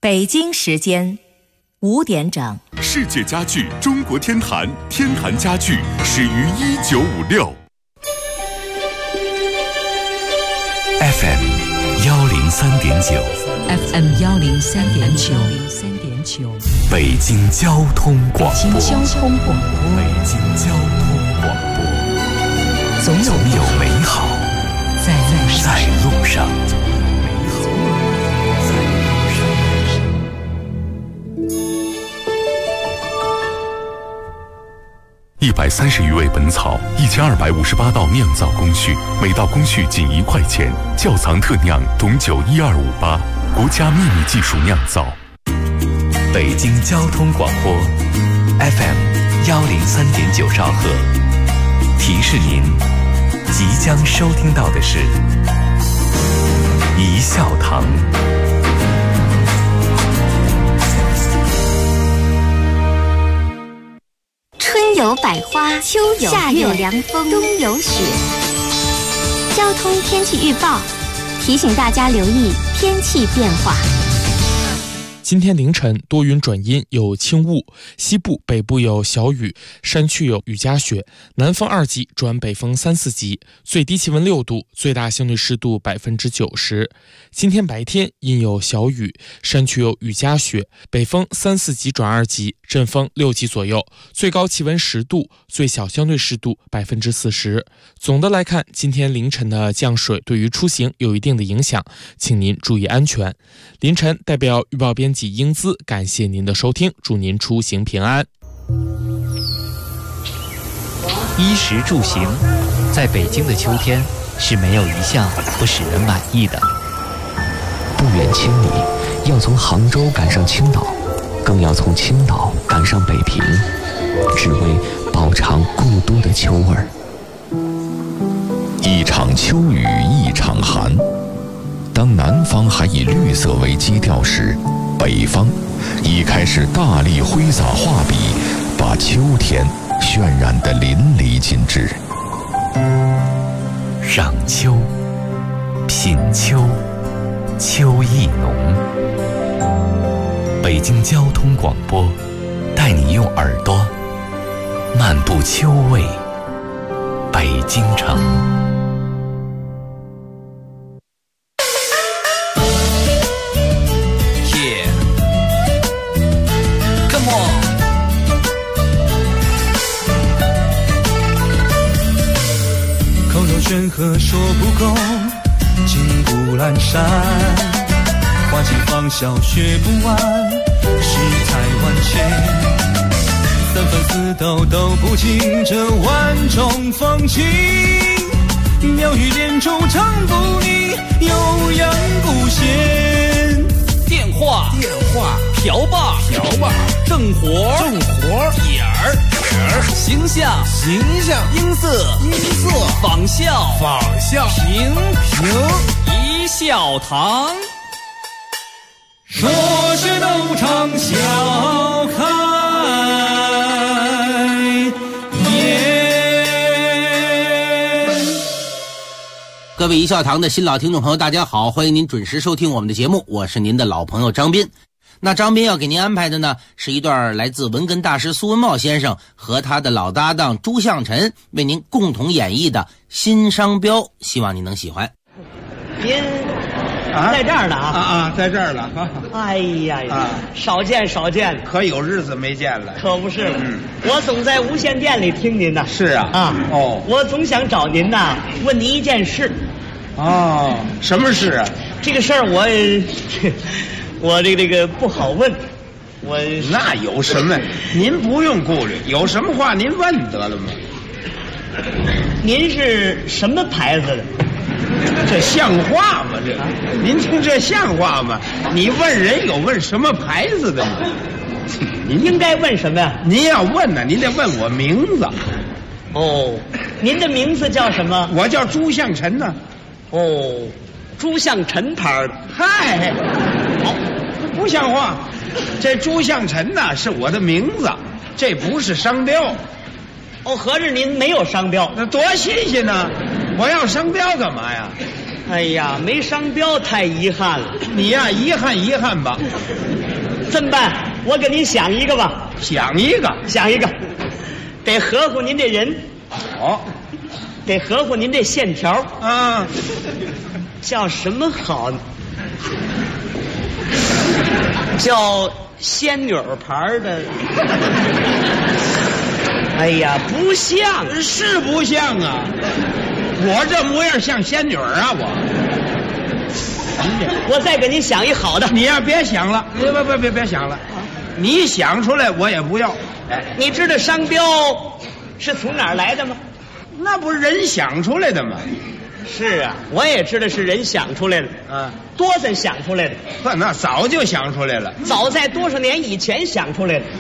北京时间5点整。 世界家具中国天坛，天坛家具始于1956。 FM 103.9 FM 103.9 北京交通广播。 北京交通广播。 北京交通广播。总有美好在路上。130余味本草，1258道酿造工序，每道工序仅1块钱。窖藏特酿董酒12588，国家秘密技术酿造。北京交通广播 FM 103.9兆赫，提示您即将收听到的是一笑堂。 春有百花，秋有夏有凉风，冬有雪。交通天气预报提醒大家留意天气变化。 今天凌晨多云转阴，有轻雾，西部、北部有小雨，山区有雨夹雪，南风2级转北风3、4级，最低气温6度，最大相对湿度90%。今天白天阴有小雨，山区有雨夹雪，北风3、4级转2级，阵风6级左右，最高气温10度，最小相对湿度40%。总的来看，今天凌晨的降水对于出行有一定的影响，请您注意安全。凌晨代表预报编辑英姿感谢您的收听，祝您出行平安。 衣食住行，在北京的秋天是没有一项不使人满意的。 不远千里，要从杭州赶上青岛，更要从青岛赶上北平，只为饱尝故都的秋味儿。 一场秋雨一场寒，当南方还以绿色为基调时，北方已开始大力挥洒画笔，把秋天渲染得淋漓尽致。赏秋，品秋，秋意浓。北京交通广播带你用耳朵漫步秋味北京城。 山河说不够，金谷阑珊，花季芳笑学不完，诗才万千，三分四斗斗不尽这万种风情，妙语连珠唱不腻，悠扬不闲。 电话瓢把正活点儿形象音色仿效评一笑堂， 说是斗场笑开颜。 各位一笑堂的新老听众朋友大家好，欢迎您准时收听我们的节目，我是您的老朋友张斌。那张斌要给您安排的呢，是一段来自文哏大师苏文茂先生和他的老搭档朱向臣为您共同演绎的新商标，希望您能喜欢。 您在这儿呢在这儿了。 哎呀，少见， 可有日子没见了。 可不是了，我总在无线电里听您呢。 是啊， 我总想找您呐，问您一件事。 什么事啊？ 这个事儿我这个不好问， 那有什么？您不用顾虑，有什么话您问得了吗？ 您是什么牌子的？ 这像话吗？您听这像话吗？你问人有问什么牌子的吗？ 您应该问什么呀？ 您要问呢，您得问我名字。 您的名字叫什么？ 我叫朱向臣呢。 朱向臣牌的。 嗨，好，不像话。这朱向臣呢是我的名字，这不是商标。 合着您没有商标？ 那多新鲜呢！我要商标干嘛呀？ 哎呀，没商标太遗憾了。 你呀，遗憾吧。 这么办？我给您想一个吧。 想一个， 得合乎您这人。 哦， 得合乎您这线条啊。 叫什么好呢？叫仙女牌的。哎呀，不像， 是不像啊！我这模样像仙女啊！ 我再给您想一好的。 你呀，别想了，别想了。你想出来我也不要。 哎，你知道商标是从哪儿来的吗？ 那不是人想出来的吗？ 是啊，我也知道是人想出来的。多少想出来的？ 那早就想出来了， 早在多少年以前想出来的。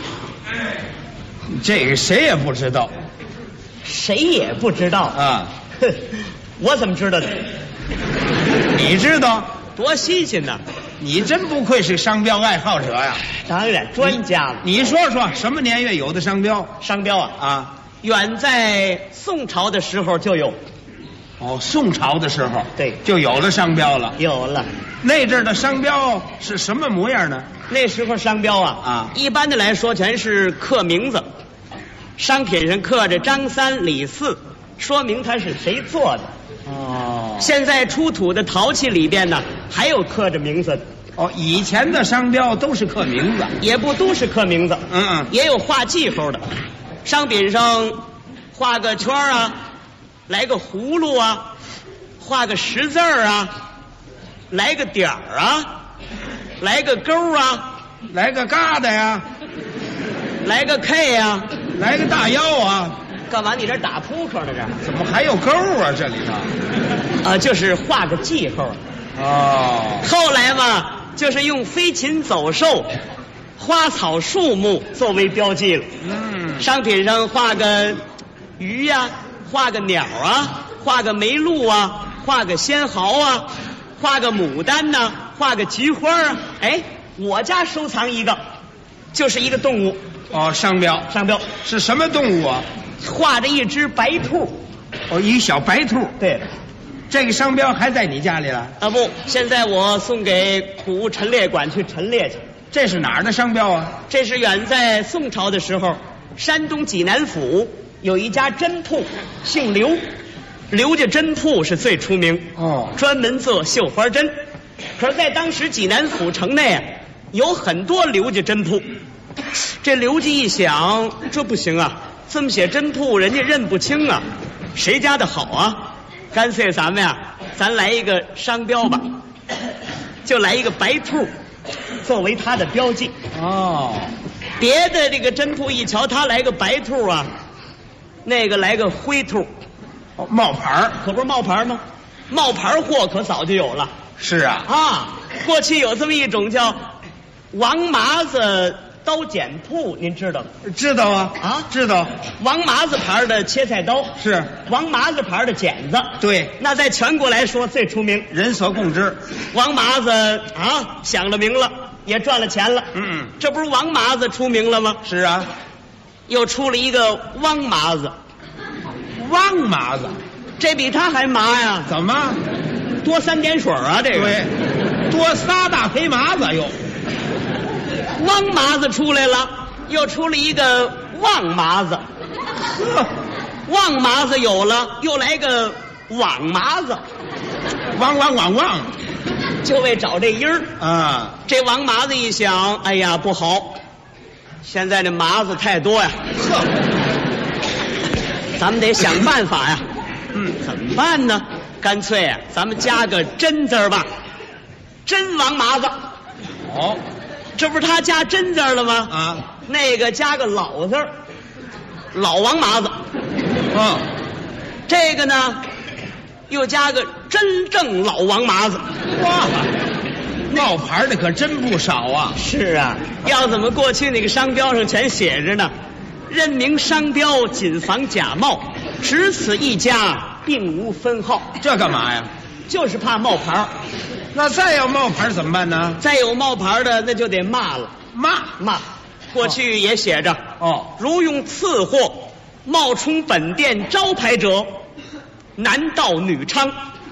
这个谁也不知道， 谁也不知道啊！ 我怎么知道的？ 你知道？ 多新鲜呐！ 你真不愧是商标爱好者呀！ 当然，专家了。 你说说，什么年月有的商标？ 商标啊，远在宋朝的时候就有。 哦，宋朝的时候， 对， 就有了商标了。 有了。 那阵儿的商标是什么模样呢？ 那时候商标一般的来说全是刻名字，商品上刻着张三李四，说明它是谁做的。 哦， 现在出土的陶器里边呢，还有刻着名字的。 哦，以前的商标都是刻名字， 也不都是刻名字，也有画记号的，商品上画个圈啊，来个葫芦啊，画个十字啊，来个点儿啊，来个勾啊， 来个疙瘩呀， 来个 K 呀， 来个大腰啊。 干嘛？你这打扑克呢？这怎么还有勾啊？这里头就是画个记号。 哦， 后来嘛，就是用飞禽走兽、花草树木作为标记了。商品上画个鱼呀，画个鸟啊，画个梅鹿啊，画个仙毫啊，画个牡丹呐，画个菊花啊。哎，我家收藏一个，就是一个动物。 哦，商标是什么动物啊？ 画着一只白兔。 哦，一小白兔。 对了， 这个商标还在你家里了？ 不，现在我送给古物陈列馆去陈列去。 这是哪儿的商标啊？ 这是远在宋朝的时候，山东济南府有一家针铺，姓刘，刘家针铺是最出名。专门做绣花针。可是，在当时济南府城内有很多刘家针铺。这刘家一想，这不行啊，这么写针铺，人家认不清啊，谁家的好啊？干脆咱们咱来一个商标吧，就来一个白兔，作为它的标记。别的这个针铺一瞧，他来个白兔啊，那个来个灰兔， 冒牌可不是冒牌吗？冒牌货可早就有了。 是啊， 过去有这么一种叫王麻子刀剪铺，您知道吗？ 知道啊，知道。 王麻子牌的切菜刀是王麻子牌的剪子， 对， 那在全国来说最出名， 人所共知。 王麻子响了名了，也赚了钱了。这不是王麻子出名了吗？ 是啊， 又出了一个汪麻子。 汪麻子， 这比他还麻呀？ 怎么？ 多3点水啊？这个对，多仨大黑麻子又。 汪麻子出来了，又出了一个旺麻子。旺麻子有了，又来个网麻子。 汪， 就为找这音儿啊。 这王麻子一想，哎呀不好，现在这麻子太多呀。咱们得想办法呀。怎么办呢？干脆咱们加个真字吧，真王麻子。这不是他加真字了吗？那个加个老字，老王麻子。这个呢，又加个真正老王麻子。 哇，冒牌的可真不少啊！ 是啊，要怎么过去那个商标上全写着呢？任明商标，谨防假冒，只此一家，并无分号。 这干嘛呀？ 就是怕冒牌。 那再要冒牌怎么办呢？ 再有冒牌的，那就得骂了。骂。过去也写着如用次货冒充本店招牌者，男盗女娼。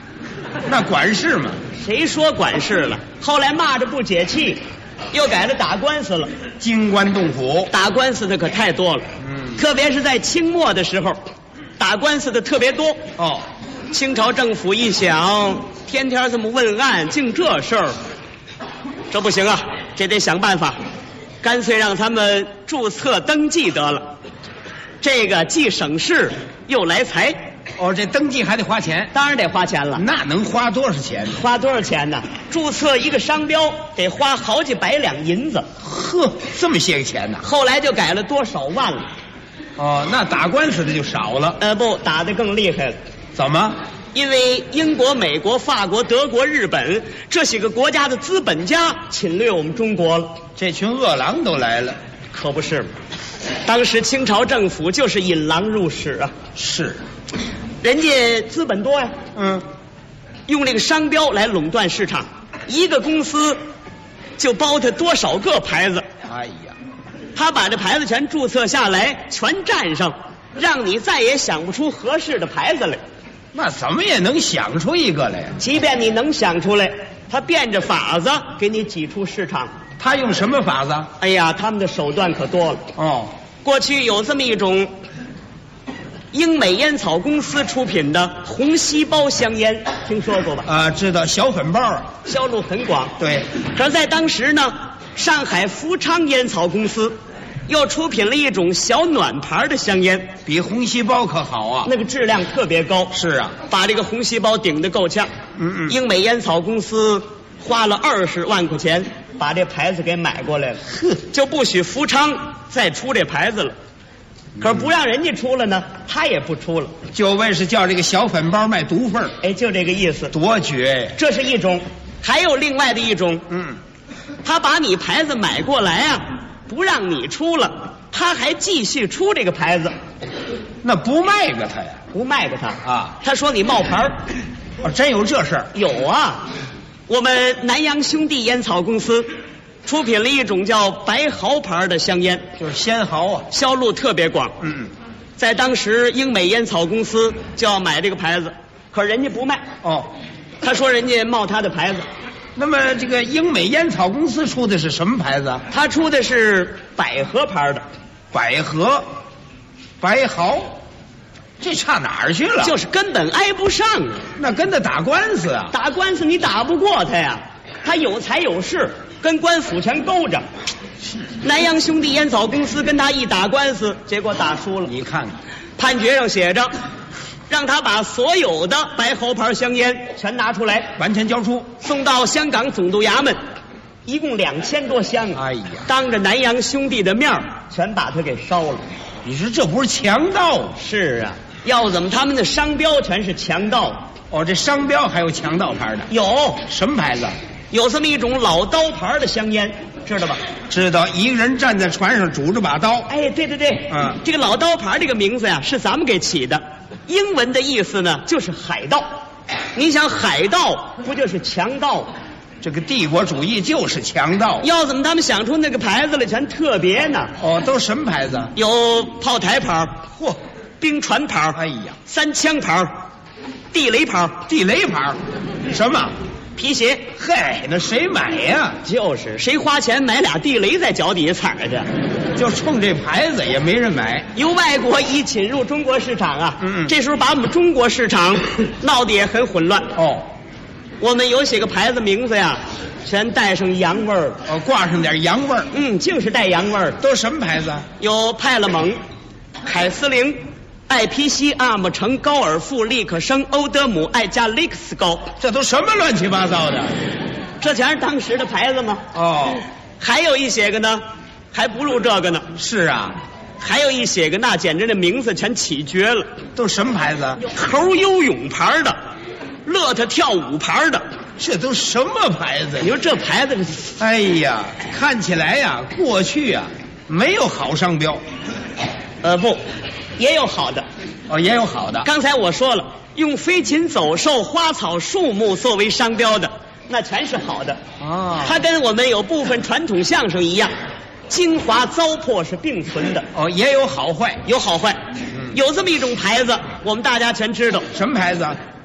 那管事嘛？ 谁说管事了？后来骂着不解气，又改了打官司了。 京官动府打官司的可太多了，特别是在清末的时候，打官司的特别多。 哦， 清朝政府一想，天天这么问案，净这事儿，这不行啊，这得想办法，干脆让他们注册登记得了。这个既省事又来财。 哦，这登记还得花钱？ 当然得花钱了。 那能花多少钱？ 花多少钱呢？注册一个商标得花好几百两银子。 呵，这么些个钱呢？ 后来就改了多少万了。 哦，那打官司的就少了。 不，打得更厉害了。 怎么？ 因为英国、美国、法国、德国、日本这些个国家的资本家侵略我们中国了， 这群饿狼都来了。 可不是吗？当时清朝政府就是引狼入室啊。 是。 人家资本多呀，用这个商标来垄断市场，一个公司就包他多少个牌子。 哎呀， 他把这牌子全注册下来，全占上，让你再也想不出合适的牌子来。 那怎么也能想出一个来？ 即便你能想出来，他变着法子给你挤出市场。 他用什么法子？ 哎呀，他们的手段可多了。 哦， 过去有这么一种英美烟草公司出品的红细胞香烟，听说过吧？ 啊，知道，小粉包啊， 销路很广。 对， 可是在当时呢，上海福昌烟草公司又出品了一种小暖牌的香烟， 比红细胞可好啊， 那个质量特别高。 是啊， 把这个红细胞顶得够呛。英美烟草公司花了20万块钱把这牌子给买过来了，就不许福昌再出这牌子了。可是不让人家出了呢，他也不出了， 就为是叫这个小粉包卖毒贩。 哎，就这个意思， 多绝呀！ 这是一种，还有另外的一种，他把你牌子买过来啊，不让你出了，他还继续出这个牌子， 那不卖给他呀？ 不卖给他啊？ 他说你冒牌。 哦，真有这事儿？ 有啊，我们南洋兄弟烟草公司出品了一种叫白毫牌的香烟， 就是仙毫啊， 销路特别广。在当时英美烟草公司就要买这个牌子，可人家不卖。 哦， 他说人家冒他的牌子。 那么这个英美烟草公司出的是什么牌子？ 他出的是百合牌的。 百合，白毫，这差哪儿去了？ 就是根本挨不上啊。 那跟他打官司啊？ 打官司你打不过他呀，他有财有势，跟官府全勾着。南洋兄弟烟草公司跟他一打官司，结果打输了。 你看看， 判决上写着，让他把所有的白毫牌香烟全拿出来， 完全交出， 送到香港总督衙门，一共2000多箱。 哎呀， 当着南洋兄弟的面全把他给烧了。 你说这不是强盗？ 是啊，要怎么他们的商标全是强盗？ 哦，这商标还有强盗牌的？ 有。 什么牌子？ 有这么一种老刀牌的香烟，知道吧？ 知道，一个人站在船上拄着把刀。 哎，对对对，这个老刀牌这个名字呀，是咱们给起的。英文的意思呢，就是海盗。你想，海盗不就是强盗？ 这个帝国主义就是强盗。 要怎么他们想出那个牌子来全特别呢？ 哦，都什么牌子？ 有炮台牌， 嚯， 冰船牌， 哎呀， 三枪牌，地雷牌， 地雷牌，什么？ 皮鞋。 嗨，那谁买呀？ 就是谁花钱买俩地雷在脚底下踩着， 就冲这牌子也没人买。 由外国一侵入中国市场啊，这时候把我们中国市场闹得也很混乱。 哦， 我们有些个牌子名字呀，全带上洋味儿， 挂上点洋味儿。 就是带洋味儿。 都什么牌子？有派勒蒙、凯司令、艾皮西、阿姆城、高尔夫、利克生、欧德姆、艾加利克斯高， 这都什么乱七八糟的？ 这全是当时的牌子吗？ 哦， 还有一些个呢，还不如这个呢。 是啊， 还有一些个那简直那名字全起绝了。 都什么牌子？ 猴游泳牌的，乐特跳舞牌的， 这都什么牌子？ 你说这牌子， 哎呀，看起来呀，过去呀没有好商标。 不。也有好的。 哦，也有好的。 刚才我说了，用飞禽走兽、花草树木作为商标的，那全是好的。它跟我们有部分传统相声一样，精华糟粕是并存的。 哦，也有好坏， 有好坏。有这么一种牌子，我们大家全知道。 什么牌子？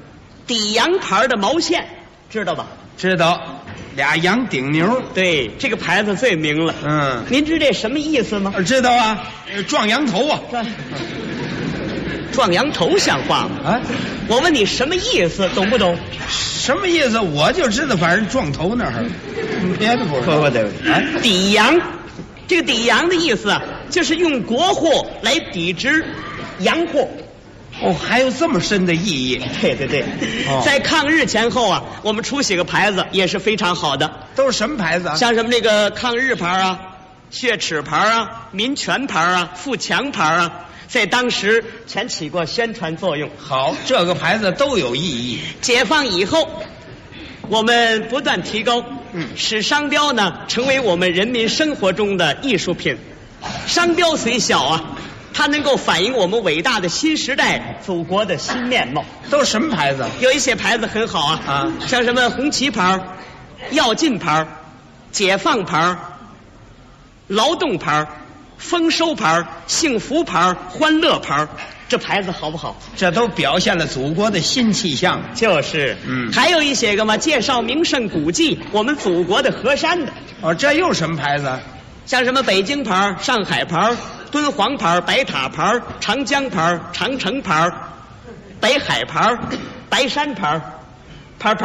底洋牌的毛线，知道吧？ 知道，俩羊顶牛。 对，这个牌子最明了。您知这什么意思吗？ 知道啊，撞羊头啊。 撞羊头像话吗？啊，我问你什么意思，懂不懂？ 什么意思？我就知道，反正撞头那儿，别的不知道。 对。啊，抵洋，这个抵洋的意思啊，就是用国货来抵制洋货。 哦，还有这么深的意义？ 对。在抗日前后啊，我们出几个牌子也是非常好的。 都是什么牌子啊？ 像什么这个抗日牌啊、血耻牌啊、民权牌啊、富强牌啊，在当时全起过宣传作用。 好，这个牌子都有意义。 解放以后，我们不断提高，使商标呢成为我们人民生活中的艺术品。商标虽小啊，它能够反映我们伟大的新时代祖国的新面貌。 都什么牌子？ 有一些牌子很好啊，像什么红旗牌、要进牌、解放牌、劳动牌、丰收牌、幸福牌、欢乐牌，这牌子好不好？ 这都表现了祖国的新气象。 就是，还有一些个嘛，介绍名胜古迹，我们祖国的河山的。 哦，这又什么牌子？ 像什么北京牌、上海牌、敦煌牌、白塔牌、长江牌、长城牌、北海牌、白山牌，牌。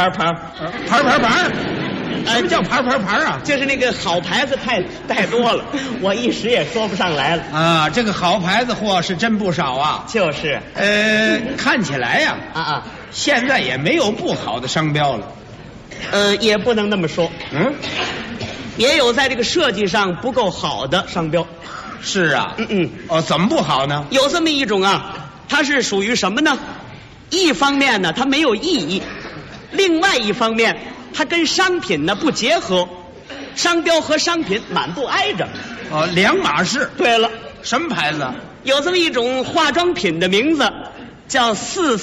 什么叫牌啊？就是那个好牌子太多了，我一时也说不上来了。 啊，这个好牌子货是真不少啊。 就是， 看起来呀，现在也没有不好的商标了。 也不能那么说。也有在这个设计上不够好的商标。 是啊。哦，怎么不好呢？ 有这么一种啊，它是属于什么呢？一方面呢，它没有意义；另外一方面，它跟商品呢不结合，商标和商品满不挨着。 哦，两码事。 对了， 什么牌子？ 有这么一种化妆品的名字叫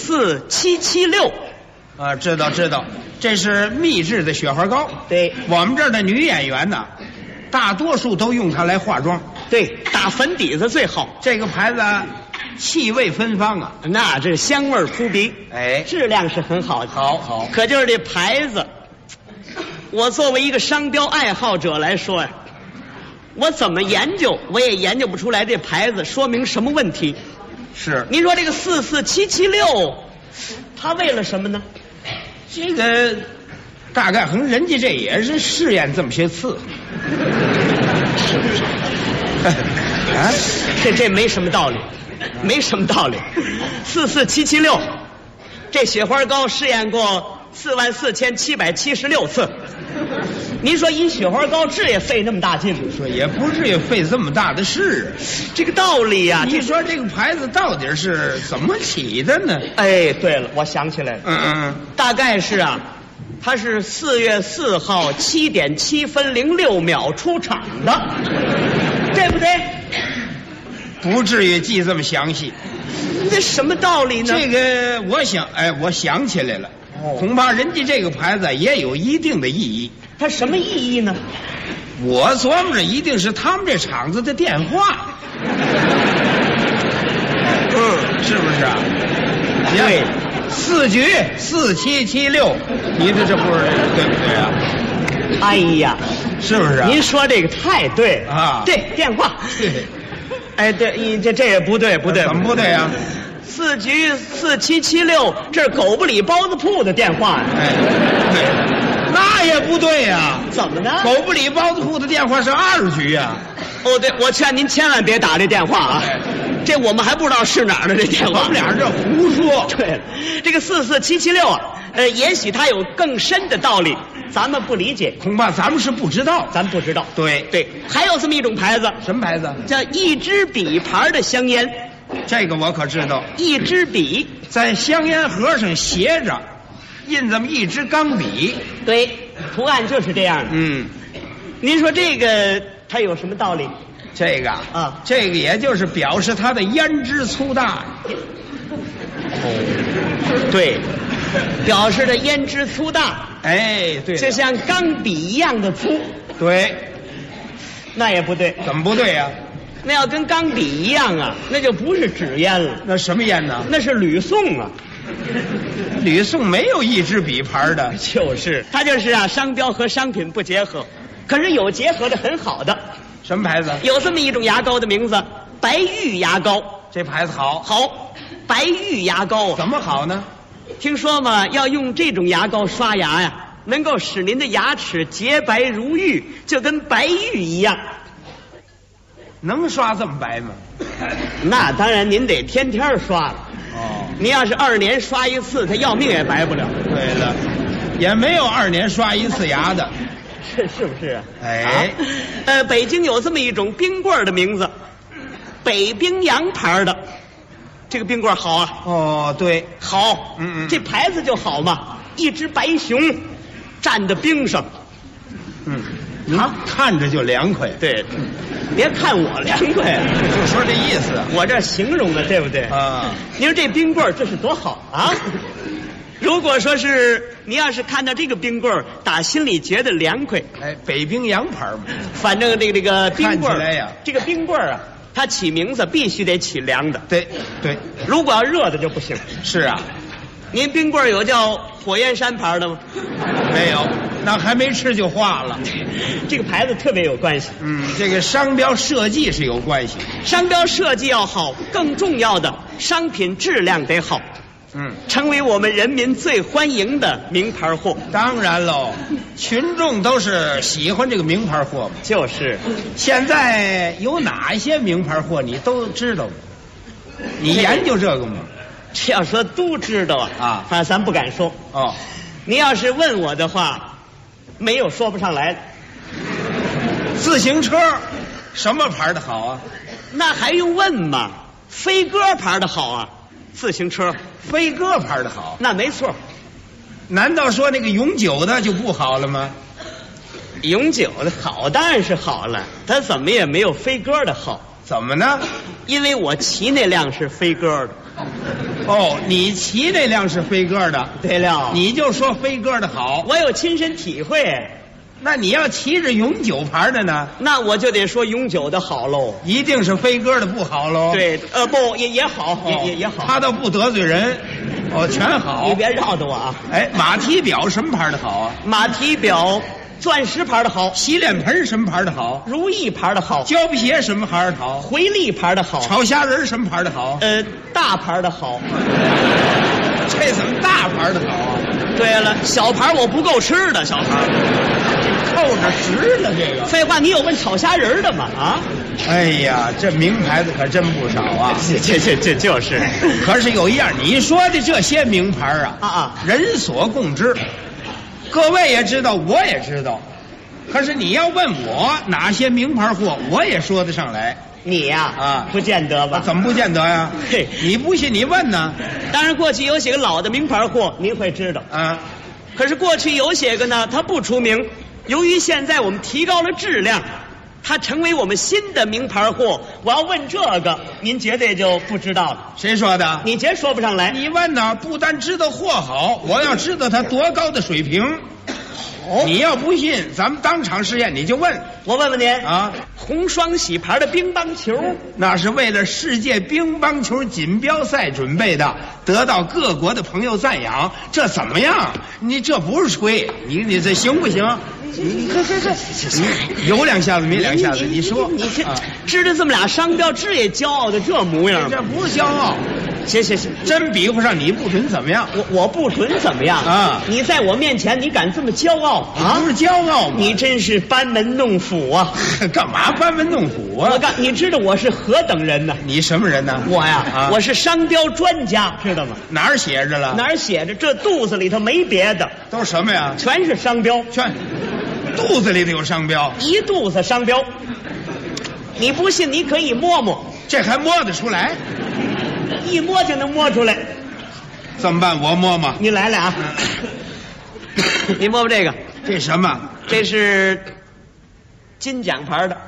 44776。 啊，知道，这是秘制的雪花膏。 对， 我们这儿的女演员呢，大多数都用它来化妆。 对，打粉底子最好。 这个牌子气味芬芳啊， 那这香味扑鼻，质量是很好的。 好。 可就是这牌子，我作为一个商标爱好者来说呀，我怎么研究我也研究不出来这牌子说明什么问题。 是， 您说这个44776，它为了什么呢？ 这个大概可能人家这也是试验这么些次，是不是？ 啊，这没什么道理，没什么道理。44776，这雪花膏试验过44776次。您说一雪花膏治也费那么大劲吗？ 说也不至于费这么大的事。 这个道理呀， 你说这个牌子到底是怎么起的呢？ 哎，对了，我想起来了。大概是啊，它是4月4号7点7分06秒出厂的，对不对？ 不至于记这么详细。 这什么道理呢？ 这个我想起来了。恐怕人家这个牌子也有一定的意义。 它什么意义呢？ 我琢磨着一定是他们这厂子的电话。是不是啊？ 对 ，4局4776，你这不是对不对啊？ 哎呀， 是不是啊？ 您说这个太对了啊！对，电话。 对。 哎，对，这也不对， 怎么不对啊 ？4局4776，这是狗不理包子铺的电话。 对，那也不对呀。 怎么呢？ 狗不理包子铺的电话是2局呀。 哦，对，我劝您千万别打这电话啊！这我们还不知道是哪儿的这电话。 我们俩这胡说。 对了，这个44776啊，也许它有更深的道理，咱们不理解， 恐怕咱们是不知道。 咱不知道。 对， 还有这么一种牌子， 什么牌子？ 叫一支笔牌的香烟。 这个我可知道。 一支笔在香烟盒上斜着，印这么一支钢笔。 对，图案就是这样的。您说这个它有什么道理？ 这个啊，这个也就是表示它的烟支粗大。 对，表示的烟支粗大。 哎，对， 就像钢笔一样的粗。 对， 那也不对。 怎么不对呀？ 那要跟钢笔一样啊，那就不是纸烟了。 那什么烟呢？ 那是吕宋啊。 吕宋没有一支比牌的， 就是它就是啊，商标和商品不结合，可是有结合的很好的。 什么牌子？ 有这么一种牙膏的名字，白玉牙膏。 这牌子好， 好，白玉牙膏怎么好呢？ 听说嘛，要用这种牙膏刷牙呀，能够使您的牙齿洁白如玉，就跟白玉一样。 能刷这么白吗？ 那当然，您得天天刷了。 哦， 您要是2年刷一次，他要命也白不了。 对了，也没有2年刷一次牙的， 是不是啊？ 哎， 北京有这么一种冰棍的名字，北冰洋牌的，这个冰棍好啊。 哦，对， 好，这牌子就好嘛，一只白熊站在冰上， 看着就凉快。 对，别看我凉快， 就说这意思。 我这形容的对不对啊？ 您说这冰棍这是多好啊！如果说是您要是看到这个冰棍打心里觉得凉快， 哎，北冰洋牌嘛。 反正这个冰棍看起来呀， 这个冰棍啊，它起名字必须得起凉的。 对， 如果要热的就不行。 是啊， 您冰棍有叫火焰山牌的吗？ 没有，那还没吃就化了。 这个牌子特别有关系。 这个商标设计是有关系。 商标设计要好，更重要的商品质量得好。成为我们人民最欢迎的名牌货。 当然喽，群众都是喜欢这个名牌货嘛。 就是， 现在有哪些名牌货你都知道吗？你研究这个吗？ 这要说都知道啊，咱不敢说。 哦， 您要是问我的话，没有说不上来的。 自行车什么牌的好啊？ 那还用问吗？飞鸽牌的好啊。自行车飞鸽牌的好， 那没错。 难道说那个永久的就不好了吗？ 永久的好当然是好了，它怎么也没有飞鸽的好。 怎么呢？ 因为我骑那辆是飞鸽的。 哦，你骑那辆是飞鸽的。 对了， 你就说飞鸽的好， 我有亲身体会。 那你要骑着永久牌的呢？ 那我就得说永久的好喽。 一定是飞鸽的不好喽？ 对，不也好，也好。 他倒不得罪人，全好。 你别绕着我啊！ 哎，马蹄表什么牌的好啊？ 马蹄表，钻石牌的好。 洗脸盆什么牌的好？ 如意牌的好。 胶皮鞋什么牌的好？ 回力牌的好。 炒虾仁什么牌的好？ 大牌的好。 这怎么大牌的好啊？ 对了，小牌我不够吃的，小牌。 扣着实了这个。 废话，你有问炒虾仁的吗？啊！ 哎呀，这名牌子可真不少啊！ 这就是。 可是有一样，你说的这些名牌人所共知，各位也知道，我也知道。可是你要问我哪些名牌货，我也说得上来。 你呀，不见得吧？ 怎么不见得呀？ 嘿， 你不信你问呢？ 当然，过去有些个老的名牌货，您会知道啊。 可是过去有些个呢，它不出名。由于现在我们提高了质量，它成为我们新的名牌货。我要问这个，您绝对就不知道了。 谁说的？ 你绝说不上来。 你问呢？不但知道货好，我要知道它多高的水平。你要不信，咱们当场试验，你就问。 我问问您啊， 红双喜牌的乒乓球， 那是为了世界乒乓球锦标赛准备的，得到各国的朋友赞扬。这怎么样？你这不是吹，你这行不行？你这有两下子没两下子，你说你这知道这么俩商标，知也骄傲的这模样。 这不是骄傲。 行， 真比不上你不准怎么样？ 我不准怎么样啊？你在我面前你敢这么骄傲啊？ 不是骄傲吗？ 你真是班门弄斧啊！ 干嘛班门弄斧啊？ 你知道我是何等人呢？ 你什么人呢？ 我呀，我是商标专家，知道吗？ 哪儿写着了？ 哪儿写着？这肚子里头没别的， 都是什么呀？ 全是商标， 全肚子里头有商标， 一肚子商标。你不信，你可以摸摸， 这还摸得出来？ 一摸就能摸出来。 怎么办？我摸摸。 你来了啊！你摸摸这个， 这什么？ 这是金奖牌的。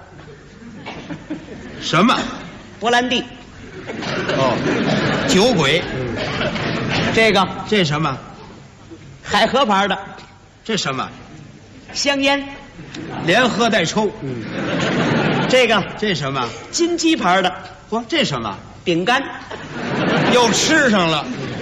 什么？ 勃兰地。 哦，酒鬼。 这什么？ 海河牌的。 这什么？ 香烟。 连喝带抽。 这什么？ 金鸡牌的。 这什么？ 饼干。 又吃上了。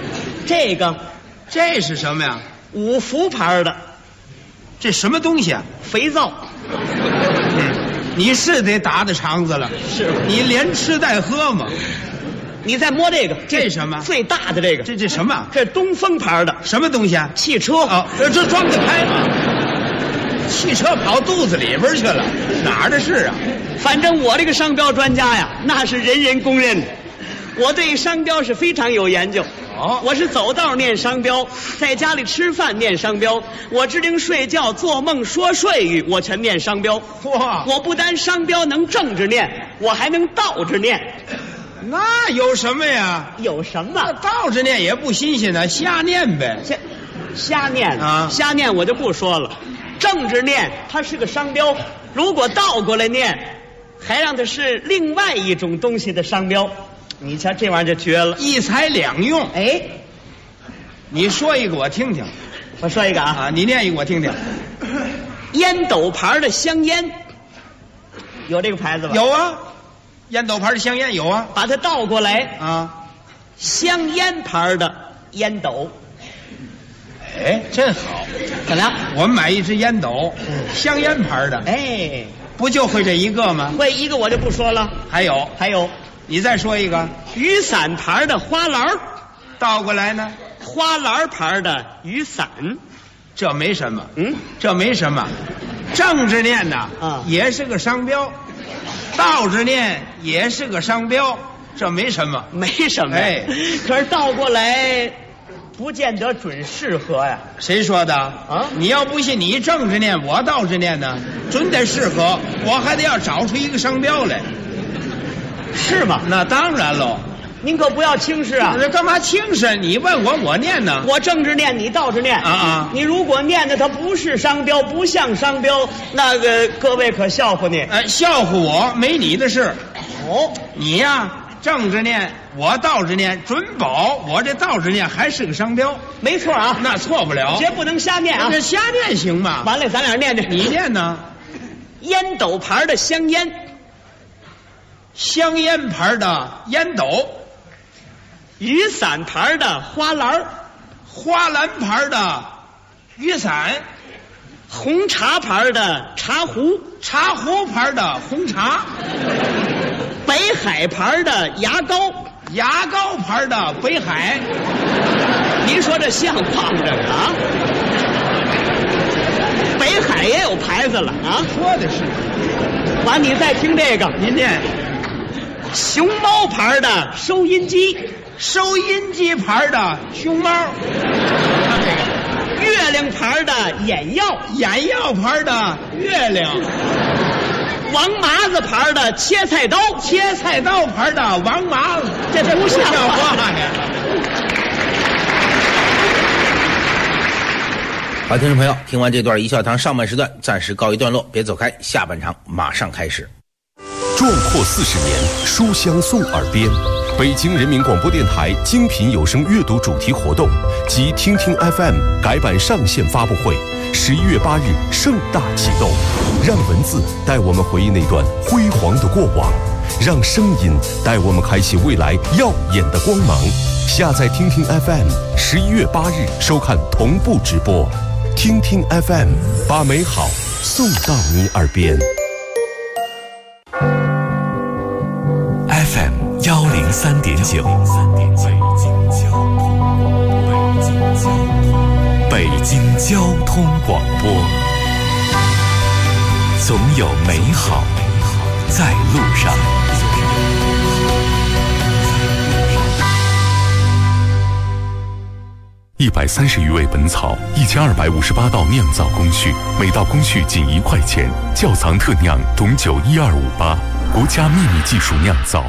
这是什么呀？ 五福牌的。 这什么东西啊？ 肥皂。 你是得打的肠子了， 是你连吃带喝吗？ 你再摸这个， 这什么？ 最大的这个， 这什么？ 这东风牌的。 什么东西啊？ 汽车啊，这装得开吗？汽车跑肚子里边去了，哪儿的事啊？ 反正我这个商标专家呀，那是人人公认的。我对商标是非常有研究。我是走道念商标，在家里吃饭念商标，我支灵睡觉做梦说睡语，我全念商标。 哇！ 我不单商标能正着念，我还能倒着念。 那有什么呀？ 有什么？ 倒着念也不新鲜呢，瞎念呗。 瞎念啊！ 瞎念我就不说了。正着念它是个商标，如果倒过来念，还让它是另外一种东西的商标。你瞧这玩意儿就绝了， 一材两用。 哎， 你说一个我听听。 我说一个啊， 你念一个我听听。 烟斗牌的香烟，有这个牌子吧？ 有啊，烟斗牌的香烟有啊。 把它倒过来啊， 香烟牌的烟斗。 哎，真好。 怎么样？ 我们买一只烟斗，香烟牌的。 哎， 不就会这一个吗？ 会一个我就不说了。 还有。你再说一个。 雨伞牌的花篮， 倒过来呢？ 花篮牌的雨伞。 这没什么。这没什么。正着念呢，也是个商标；倒着念也是个商标，这没什么。 没什么。 哎， 可是倒过来不见得准适合呀。 谁说的啊？你要不信，你正着念，我倒着念呢，准得适合。我还得要找出一个商标来。 是吗？ 那当然喽。 您可不要轻视啊！ 这干嘛轻视？你问我念呢。 我正着念，你倒着念啊！ 你如果念的它不是商标，不像商标，那个各位可笑话你。 笑话我没你的事。 哦， 你呀，正着念，我倒着念，准保我这倒着念还是个商标。 没错啊， 那错不了。 绝不能瞎念啊！ 这瞎念行吗？ 完了，咱俩念念。 你念呢？ 烟斗牌的香烟。 香烟牌的烟斗， 雨伞牌的花篮， 花篮牌的雨伞， 红茶牌的茶壶， 茶壶牌的红茶， 北海牌的牙膏， 牙膏牌的北海。 您说这像话吗？这个啊，北海也有牌子了啊！ 说的是。 完，你再听这个， 您念。 熊猫牌的收音机， 收音机牌的熊猫， 月亮牌的眼药， 眼药牌的月亮， 王麻子牌的切菜刀， 切菜刀牌的王麻子， 这不像话呀！ 好，听众朋友，听完这段一笑堂上半时段暂时告一段落，别走开，下半场马上开始。 壮阔40年，书香送耳边。北京人民广播电台精品有声阅读主题活动及听听 FM 改版上线发布会，11月8日盛大启动。让文字带我们回忆那段辉煌的过往，让声音带我们开启未来耀眼的光芒。下载听听 FM，11月8日收看同步直播。听听 FM， 把美好送到你耳边。FM 103.9，北京交通广播，总有美好在路上。130余味本草，1258道酿造工序，每道工序仅1块钱，窖藏特酿董酒12588，国家秘密技术酿造。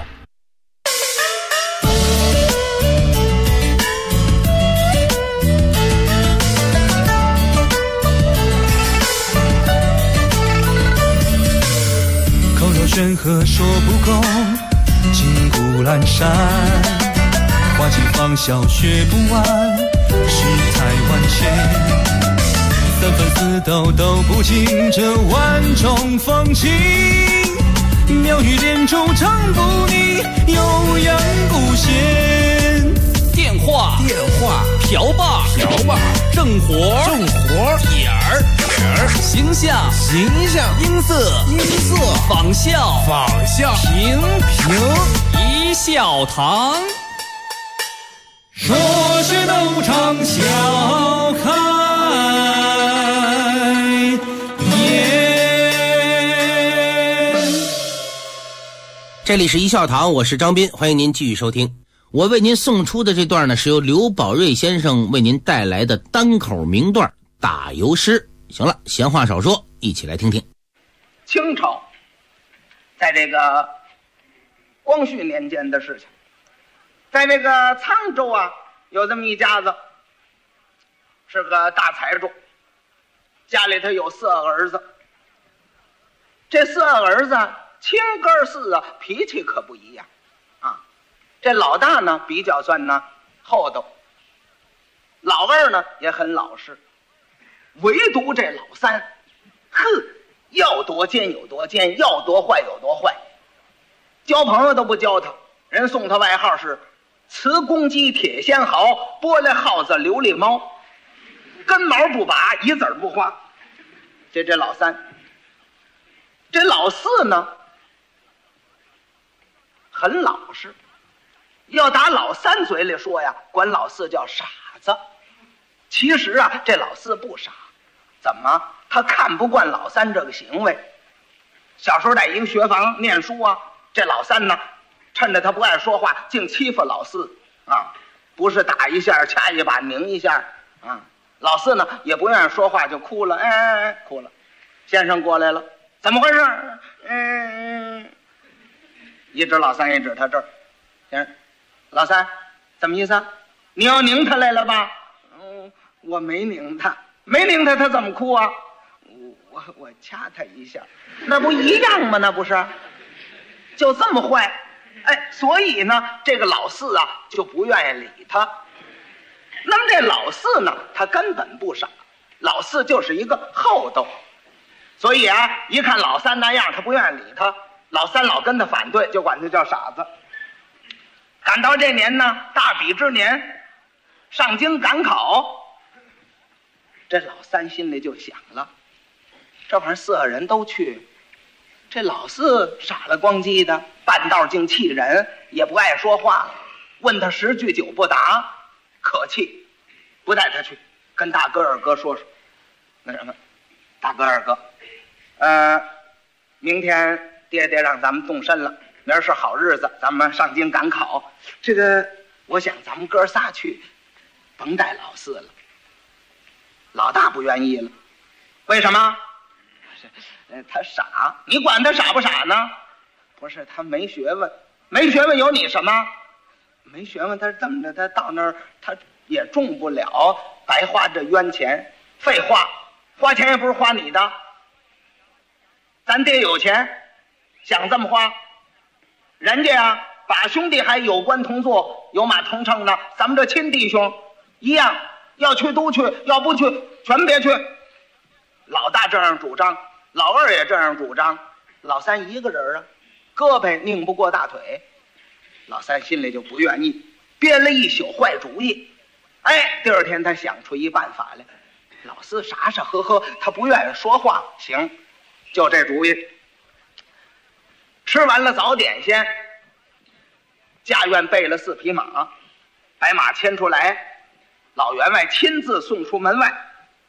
口若悬河说不够，金谷阑珊，花季芳笑学不完，世态万千，三分四斗斗不尽这万种风情，妙语连珠唱不腻，悠扬不闲。 电话瓢把正活点儿形象音色仿效评一笑堂。 说是斗场笑开颜。 这里是一笑堂，我是张斌，欢迎您继续收听。我为您送出的这段呢，是由刘宝瑞先生为您带来的单口名段打油诗。行了，闲话少说，一起来听听。 清朝在这个光绪年间的事情，在这个沧州啊，有这么一家子，是个大财主，家里头有4个儿子。这4个儿子亲哥4啊，脾气可不一样啊。这老大呢比较算呢厚道，老二呢也很老实，唯独这老三，要多奸有多奸，要多坏有多坏，交朋友都不交他，人送他外号是瓷公鸡、铁仙毫、玻璃耗子、琉璃猫，根毛不拔，一子不花。这老三。这老四呢很老实，要打老三嘴里说呀，管老四叫傻子。其实啊，这老四不傻，怎么？他看不惯老三这个行为。小时候在一个学房念书啊，这老三呢，趁着他不爱说话，净欺负老四啊，不是打一下、掐一把、拧一下啊。老四呢也不愿意说话，就哭了，哭了。先生过来了，怎么回事？一指老三，一指他这儿。先生，老三，怎么意思啊？你要拧他来了吧？我没拧他，他怎么哭啊？我掐他一下，那不一样吗？那不是，就这么坏。所以呢，这个老四啊就不愿意理他。那么这老四呢，他根本不傻，老四就是一个厚道。所以啊，一看老三那样，他不愿意理他，老三老跟他反对，就管他叫傻子。赶到这年呢，大比之年，上京赶考，这老三心里就想了，这玩意儿4个人都去，这老四傻了咣叽的，半道竟气人，也不爱说话，问他10句9不答，可气，不带他去，跟大哥二哥说说，那什么，大哥二哥，明天爹爹让咱们动身了，明儿是好日子，咱们上京赶考，这个我想咱们哥仨去，甭带老四了。老大不愿意了，为什么？他傻，你管他傻不傻呢？不是，他没学问，没学问有你什么？没学问，他是这么着，他到那儿他也中不了，白花这冤钱。废话，花钱也不是花你的，咱爹有钱，想这么花，人家啊把兄弟还有官同坐，有马同乘呢，咱们这亲弟兄一样，要去都去，要不去全别去。老大这样主张，老二也这样主张，老三一个人啊，胳膊拧不过大腿，老三心里就不愿意，编了一宿坏主意。第二天他想出一办法来，老四傻傻呵呵，他不愿意说话，行，就这主意。吃完了早点先，家院备了4匹马，白马牵出来，老员外亲自送出门外。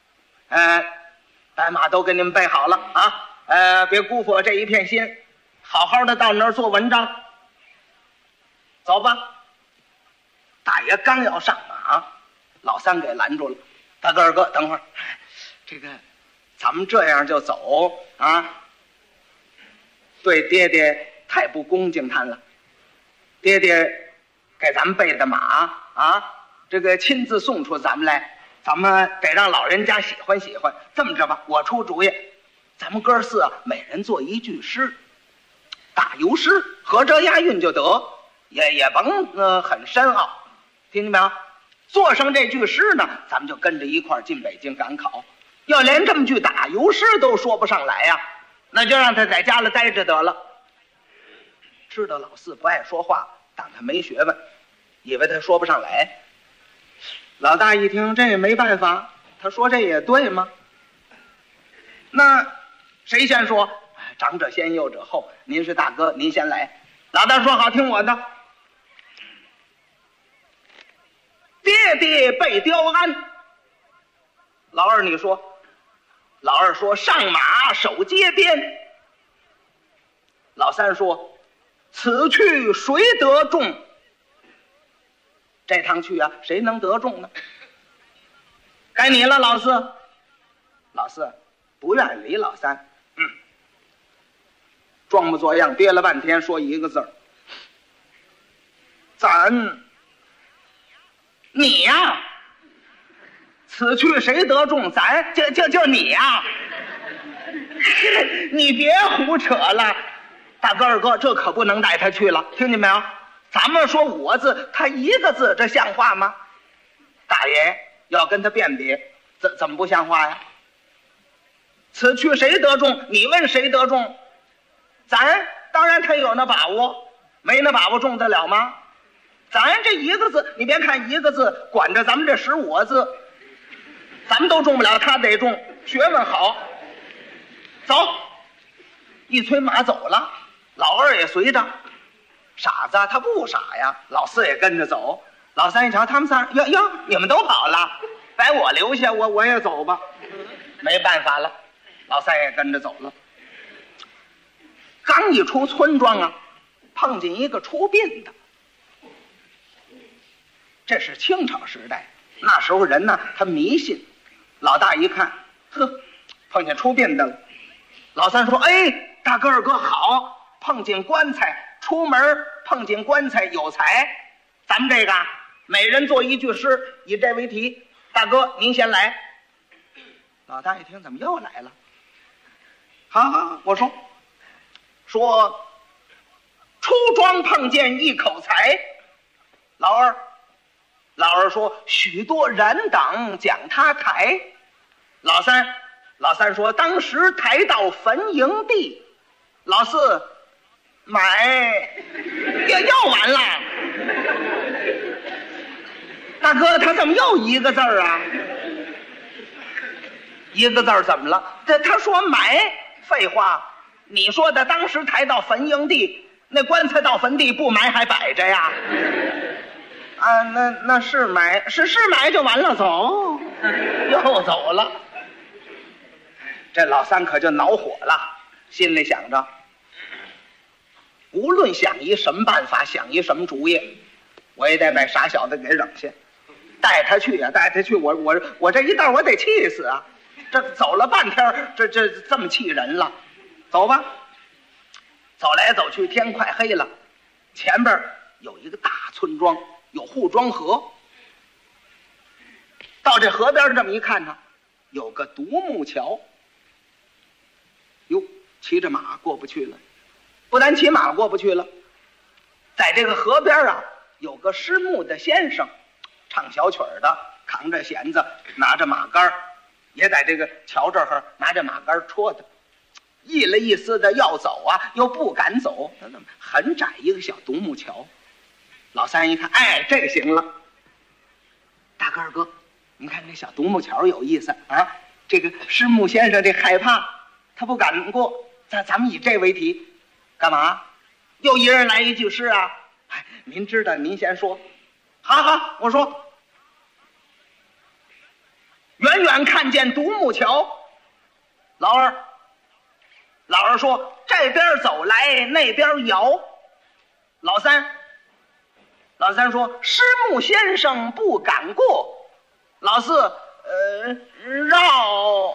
白马都给你们备好了啊！别辜负我这一片心，好好的到那儿做文章。走吧。大爷刚要上马，老三给拦住了。大哥二哥，等会儿，这个咱们这样就走啊，对爹爹太不恭敬他了。爹爹给咱们备的马啊，这个亲自送出咱们来，咱们得让老人家喜欢喜欢。这么着吧，我出主意，咱们哥4每人做一句诗，打油诗，合辙押韵就得，也甭很深奥，听见没有？做上这句诗呢，咱们就跟着一块儿进北京赶考。要连这么句打油诗都说不上来呀，那就让他在家里待着得了。知道老四不爱说话，当他没学问， 以为他说不上来。老大一听这也没办法，他说这也对吗？那谁先说？长者先，幼者后。您是大哥，您先来。老大说好，听我的。爹爹被雕鞍。老二你说。老二说上马守街边。老三说此去谁得中？这趟去啊，谁能得中呢？该你了，老四。老四不愿意理老三，装模作样，憋了半天，说一个字儿：咱。你呀，此去谁得中？咱就你呀，你别胡扯了，大哥二哥，这可不能带他去了，听见没有？咱们说5个字，他1个字，这像话吗？大爷要跟他辩别，怎么不像话呀？此去谁得中？你问谁得中？咱当然他有那把握，没那把握中得了吗？咱这1个字，你别看1个字，管着咱们这15个字，咱们都中不了，他得中，学问好。走，一催马走了，老二也随着。傻子他不傻呀，老四也跟着走。老三一瞧，他们仨，哟，你们都跑了，把我留下，我也走吧。没办法了，老三也跟着走了。刚一出村庄啊，碰见一个出殡的。这是清朝时代，那时候人呢，他迷信。老大一看，呵，碰见出殡的了。老三说：“哎，大哥二哥好，碰见棺材。出门碰见棺材有财，咱们这个每人做1句诗，以这为题。大哥您先来。”老大一听，怎么又来了？好，我说出庄碰见一口财。老二说许多人等将他抬。老三说当时抬到坟营地。老四买又完了。大哥他怎么又1个字啊？1个字怎么了？他说买，废话，你说的当时抬到坟营地，那棺材到坟地不埋还摆着呀？啊，那是埋，是埋就完了，走，又走了。这老三可就恼火了，心里想着，无论想一什么办法，想一什么主意，我也得把傻小子给扔下，带他去呀，带他去，我这一道我得气死啊！这走了半天，这么气人了，走吧。走来走去，天快黑了，前边有一个大村庄，有护庄河。到这河边这么一看呢，有个独木桥。哟，骑着马过不去了，不但骑马过不去了，在这个河边啊，有个失目的先生，唱小曲的，扛着弦子，拿着马杆，也在这个桥这儿拿着马杆戳的，一了一丝的要走啊，又不敢走，很窄一个小独木桥。老三一看，哎，这行了。大哥二哥，你看这小独木桥有意思啊！这个失目先生这害怕，他不敢过，咱们以这为题，干嘛？又一人来一句诗啊！哎，您知道，您先说。好，我说。远远看见独木桥，老二说这边走来那边摇。老三说失目先生不敢过。老四绕。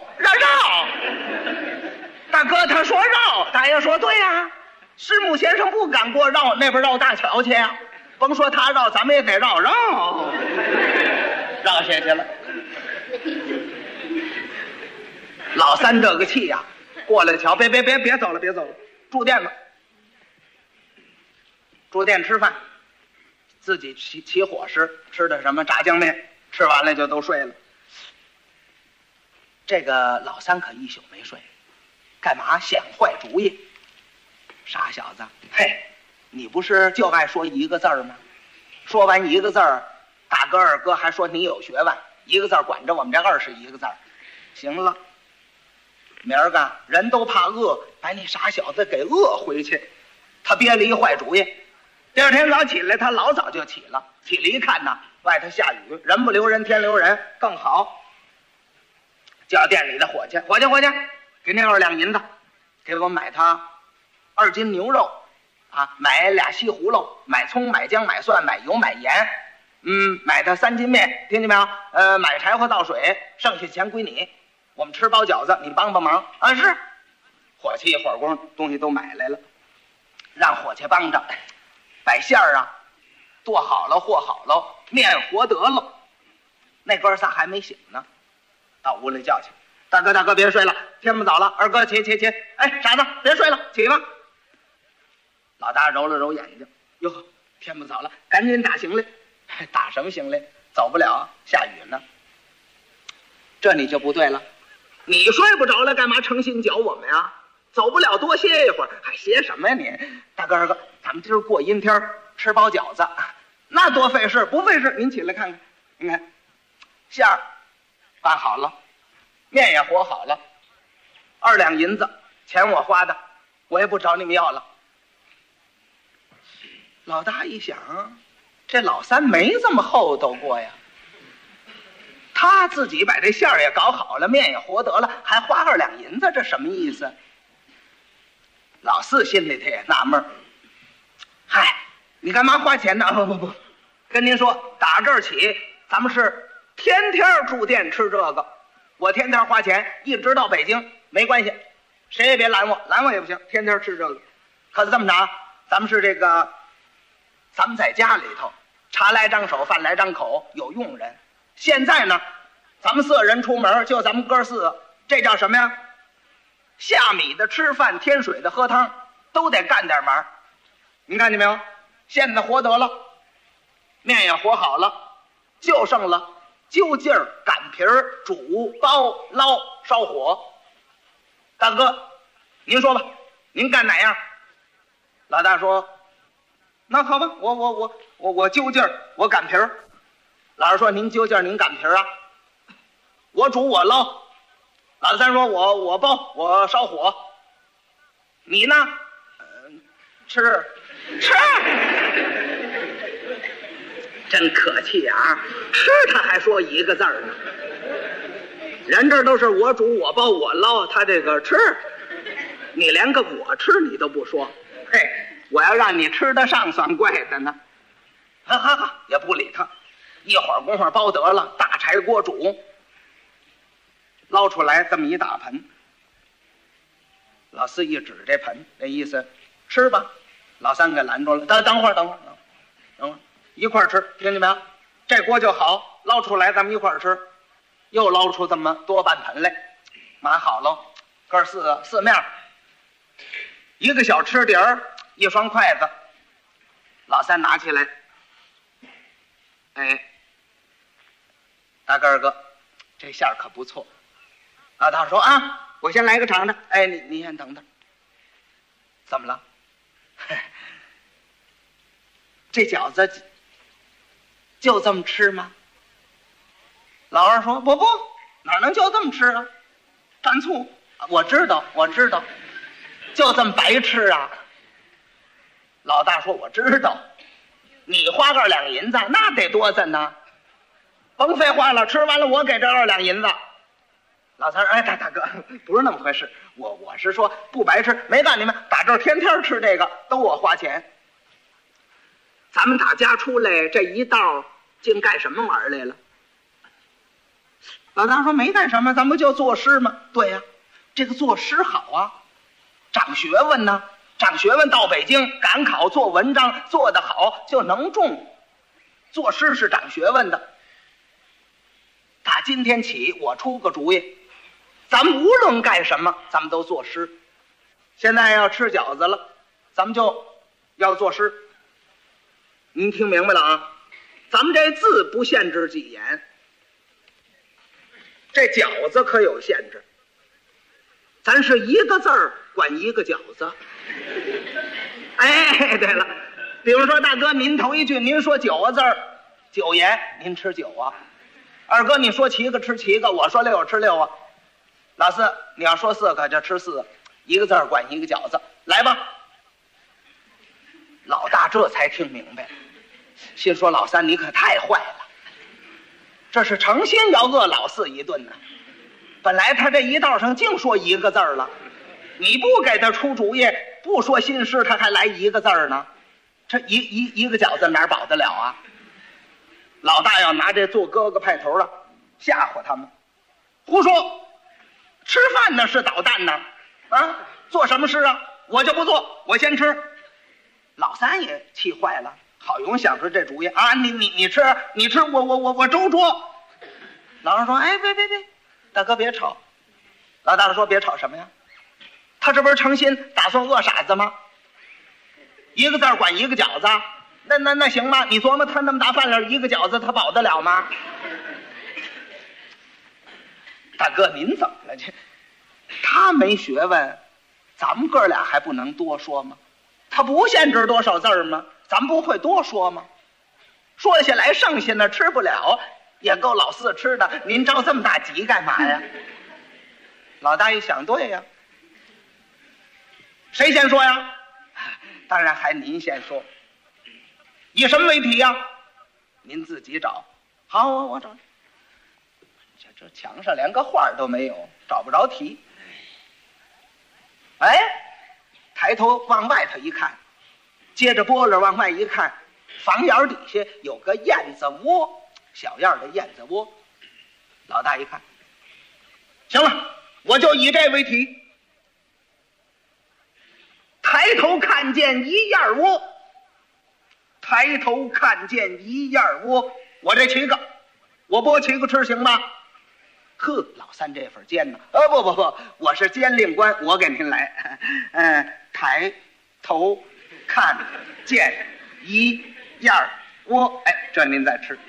大哥他说绕，大爷说对呀，失目先生不敢过，绕那边绕大桥去呀。甭说他绕，咱们也得绕下去了。老三这个气呀，过来瞧，别走了，住店吧，住店吃饭，自己起伙食，吃的什么炸酱面，吃完了就都睡了。这个老三可一宿没睡，干嘛想坏主意？傻小子，嘿，你不是就爱说1个字吗？ 说完一个字儿，大哥二哥还说你有学问，一个字儿管着我们这21个字儿。行了，明儿个人都怕饿，把你傻小子给饿回去。他憋了一坏主意。第二天早起来，他老早就起了，起来一看呢，外头下雨，人不留人，天留人，更好。叫店里的伙计，伙计，给那2两银子，给我买他2斤牛肉，啊，买2西葫芦，买葱，买姜，买蒜，买油，买盐，买他3斤面，听见没有？买柴火倒水，剩下钱归你。我们吃包饺子，你帮帮忙啊！是，伙计一会儿功夫东西都买来了，让伙计帮着把馅儿啊剁好了，和好了，面和得了。那哥仨还没醒呢，到屋里叫去，大哥别睡了，天不早了，二哥起，哎，傻子别睡了，起吧。老大揉了揉眼睛，哟，天不早了，赶紧打行李。打什么行李？走不了，下雨呢。这你就不对了，你睡不着了，干嘛诚心搅我们呀？走不了，多歇一会儿，还歇什么呀你？大哥二哥，咱们今儿过阴天，吃包饺子，那多费事，不费事。您起来看看，您看，馅儿拌好了，面也和好了，2两银子，钱我花的，我也不找你们要了。老大一想，这老三没这么厚道过呀，他自己把这馅儿也搞好了，面也和得了，还花2两银子，这什么意思？老四心里头也纳闷，嗨，你干嘛花钱呢？不，跟您说，打这儿起，咱们是天天住店吃这个，我天天花钱，一直到北京没关系，谁也别拦我也不行，天天吃这个。可是这么着，咱们是这个，咱们在家里头，茶来张手，饭来张口，有佣人。现在呢，咱们4人出门，就咱们哥4个，这叫什么呀？下米的吃饭，添水的喝汤，都得干点忙。您看见没有？馅子和得了，面也和好了，就剩了揪劲儿、擀皮儿、煮、包、捞、烧火。大哥，您说吧，您干哪样？老大说：“那好吧，我揪劲儿，我擀皮儿。”老二说：“您揪劲儿，您擀皮儿啊？我煮我捞。”老三说：“我包，我烧火。”你呢？吃，真可气啊！吃他还说一个字儿呢。人这都是我煮我包我捞，他这个吃，你连个我吃你都不说。嘿，我要让你吃得上算怪的呢。好，也不理他。一会儿功夫包得了，大柴锅煮，捞出来这么一大盆。老四一指这盆，那意思吃吧。老三给拦住了，等会儿，一块儿吃，听见没有？这锅就好，捞出来咱们一块儿吃。又捞出这么多半盆来，码好了，哥4面，一个小吃碟儿，一双筷子。老三拿起来，哎，大哥二哥，这馅儿可不错。老大说啊，我先来个尝尝。哎，你先等等。怎么了？这饺子就这么吃吗？老二说不，哪能就这么吃啊？蘸醋，我知道，就这么白吃啊。老大说我知道，你花2两银子，那得多咱呢。甭废话了，吃完了我给这2两银子。老三说：“哎，大哥，不是那么回事，我是说不白吃，没干你们打这儿天天吃这个，都我花钱。咱们打家出来这一道，竟干什么玩意儿来了？”老大说：“没干什么，咱不就作诗吗？”对呀，这个作诗好啊，长学问呢。长学问到北京赶考做文章，做得好就能中。作诗是长学问的。打今天起，我出个主意，咱们无论干什么，咱们都作诗。现在要吃饺子了，咱们就要作诗。您听明白了啊？咱们这字不限制几言，这饺子可有限制。咱是一个字儿管一个饺子。哎，对了， 比如说，大哥，您头一句您说9个字儿，9盐，您吃9啊。二哥，你说7个吃7个，我说6个吃6啊。老四，你要说4个就吃4个，1个字儿管1个饺子，来吧。老大这才听明白，心说老三你可太坏了，这是诚心要饿老四一顿呢。本来他这一道上净说1个字儿了，你不给他出主意，不说心事，他还来1个字儿呢。这一个饺子哪儿饱得了啊？老大要拿这做哥哥派头了，吓唬他们，胡说，吃饭呢是捣蛋呢，啊，做什么事啊？我就不做，我先吃。老三也气坏了，好容易想出这主意啊！你吃，我周桌。老二说：“哎，别，大哥别吵。”老大说：“别吵什么呀？他这不是诚心打算饿傻子吗？1个字管1个饺子，那行吗？你琢磨他那么大饭量，1个饺子他饱得了吗？”大哥，您怎么了？他没学问，咱们哥俩还不能多说吗？他不限制多少字儿吗？咱们不会多说吗？说下来剩下的吃不了，也够老四吃的，您着这么大急干嘛呀？老大一想，对呀，谁先说呀？当然还您先说。以什么为题呀？您自己找。好，我找。这墙上连个画都没有，找不着题。哎，抬头往外头一看，接着拨了往外一看，房檐底下有个燕子窝，小样的燕子窝。老大一看，行了，我就以这为题。抬头看见一燕窝，抬头看见一燕窝，我这7个，我拨7个吃行吗？呵，老三这份尖呢？不，我是监令官，我给您来。抬头看见一燕窝，哎，这您再吃。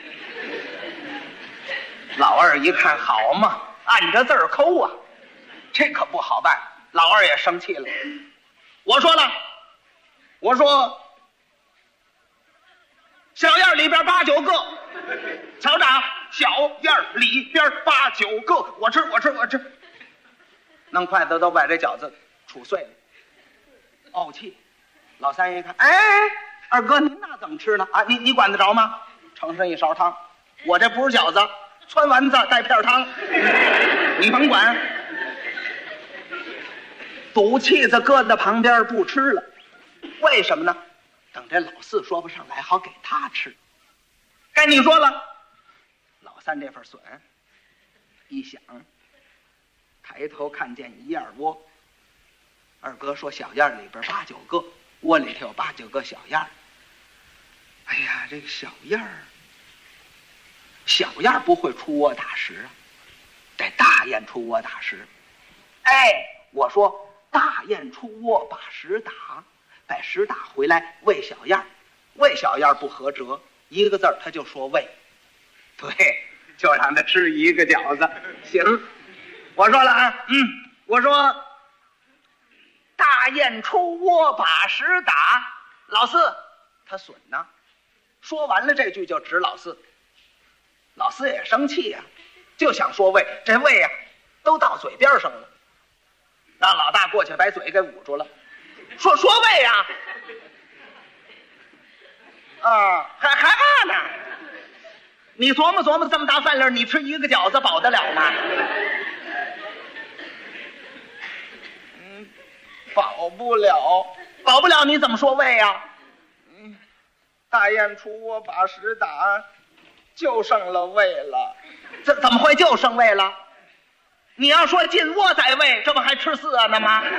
老二一看，好嘛，按着字儿抠啊，这可不好办。老二也生气了，我说了，我说小燕里边8、9个，瞧着啊，小燕里边8、9个，我吃，弄筷子都把这饺子杵碎了，怄气。老三一看，哎，二哥您那怎么吃呢？啊，你管得着吗？盛上一勺汤，我这不是饺子，汆丸子带片汤，你甭管。赌气子搁在旁边不吃了，为什么呢？等这老四说不上来，好给他吃。该你说了。老三这份损，一想，抬头看见一燕窝。二哥说小燕里边8、9个，窝里头有8、9个小燕。哎呀，这个小燕不会出窝打食啊，得大雁出窝打食。哎，我说大雁出窝把食打，把食打回来喂小燕，喂小燕不合辙，1个字他就说喂。对，就让他吃1个饺子。行，我说了啊，我说大雁出窝把食打，老四他损呢。说完了这句就指老四，老四也生气呀，就想说喂，这喂呀都到嘴边上了，让老大过去把嘴给捂住了，说喂呀，啊，还怕呢？你琢磨琢磨，这么大饭量，你吃1个饺子饱得了吗？饱不了，你怎么说喂呀？大雁出窝把食打，就剩了喂了。怎么会就剩喂了？你要说进窝再喂，这不还吃4呢吗？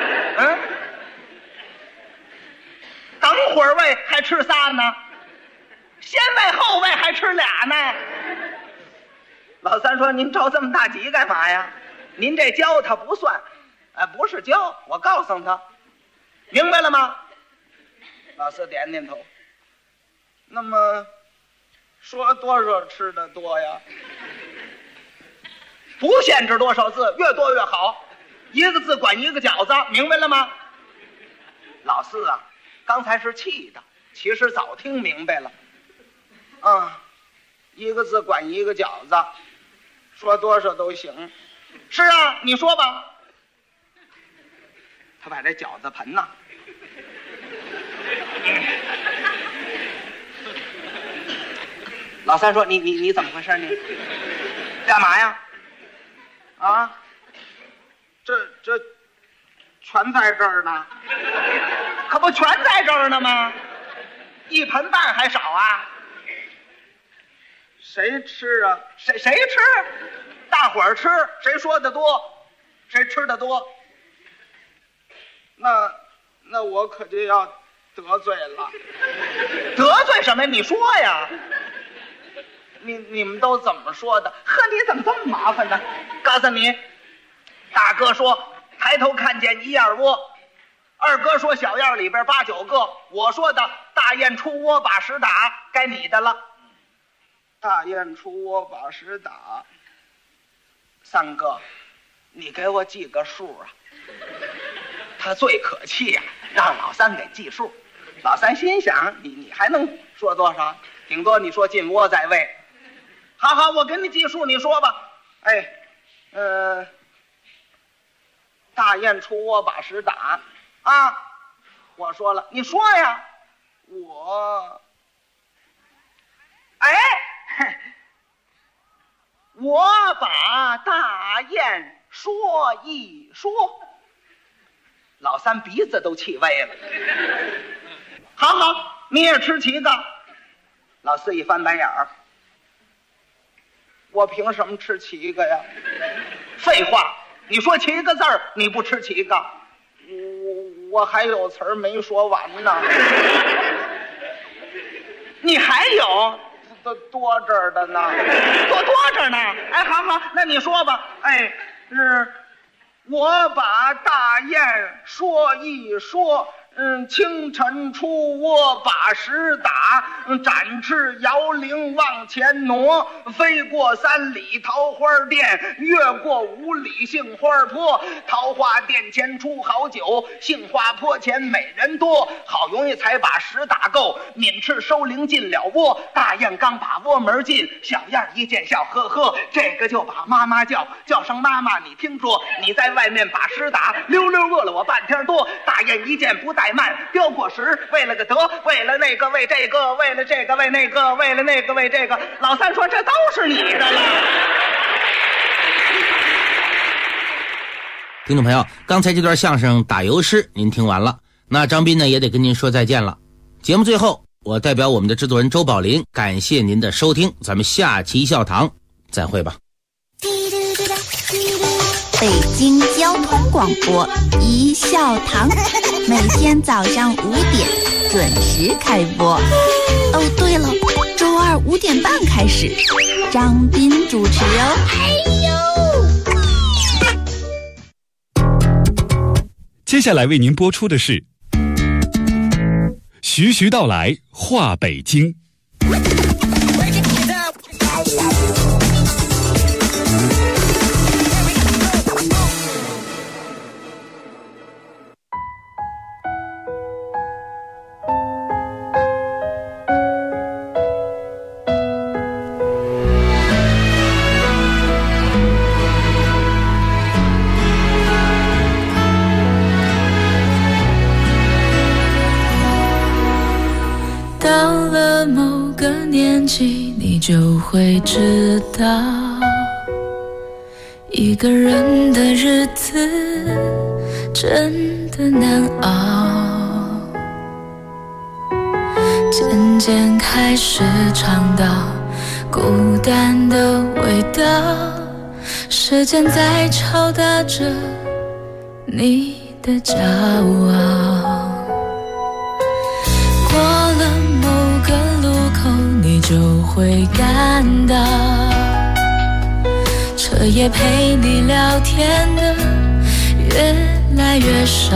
等会儿喂还吃3呢，先喂后喂还吃2呢。老三说：“您着这么大急干嘛呀？您这教他不算，不是教，我告诉他，明白了吗？”老四点点头。那么，说多少吃的多呀？不限制多少字，越多越好，1个字管1个饺子，明白了吗？老四啊，刚才是气的， 其实早听明白了。啊，一个字管一个饺子，说多少都行。是啊，你说吧。他把这饺子盆呐，老三说：“你怎么回事？你干嘛呀？啊，这全在这儿呢，可不全在这儿呢吗？1盆半还少啊？谁吃啊？谁吃？大伙儿吃，谁说的多，谁吃的多？那我可就要得罪了。得罪什么？你说呀。”你们都怎么说的？呵，你怎么这么麻烦呢？告诉你，大哥说抬头看见一燕窝，二哥说小燕里边8、9个，我说的大雁出窝把屎打，该你的了。大雁出窝把屎打，三哥，你给我记个数啊。他最可气呀，让老三给记数。老三心想，你还能说多少？顶多你说进窝在位。好，我给你记数，你说吧。哎，大雁出窝把屎打啊！我说了，你说呀。我把大雁说一说。老三鼻子都气歪了。好，你也吃7个。老四一翻白眼儿，我凭什么吃7个呀？废话，你说7个字儿，你不吃7个？我还有词儿没说完呢。你还有多这儿的呢？多这儿呢？哎，好，那你说吧。哎，是我把大雁说一说。清晨出窝把屎打，展翅摇铃往前挪，飞过3里桃花店，越过5里杏花坡。桃花店前出好酒，杏花坡前美人多。好容易才把屎打够，抿翅收铃进了窝。大雁刚把窝门进，小燕一见笑呵呵，这个就把妈妈叫声妈妈。你听说你在外面把屎打，溜饿了我半天多。大雁一见不怠慢，丢过时，为了个得，为了那个为这个，为了这个为那个，为了那个为这个。老三说这都是你的了。 听众朋友，刚才这段相声打油诗您听完了，那张斌呢也得跟您说再见了。节目最后，我代表我们的制作人周宝林感谢您的收听，咱们下期一笑堂再会吧。 北京交通广播一笑堂，每天早上5点准时开播。哦，对了，周二5点半开始，张斌主持哦。 接下来为您播出的是徐徐道来话北京。 到了某个年纪，你就会知道，一个人的日子真的难熬。渐渐开始尝到孤单的味道，时间在敲打着你的骄傲。过了某个路口，你就会感到彻夜陪你聊天的越来越少，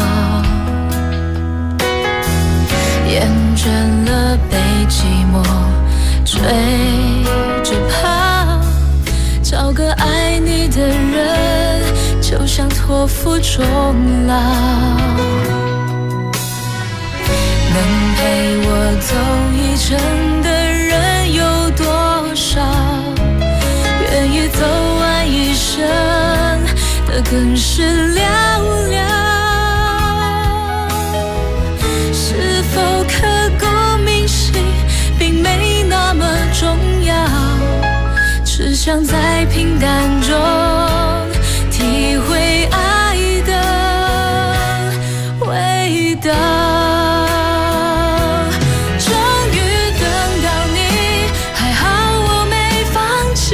厌倦了被寂寞追着跑，找个爱你的人就像托付终老。 能陪我走一程的人有多少？愿意走完一生的更是寥寥。是否刻骨铭心并没那么重要，只想在平淡中体会爱的味道。终于等到你，还好我没放弃。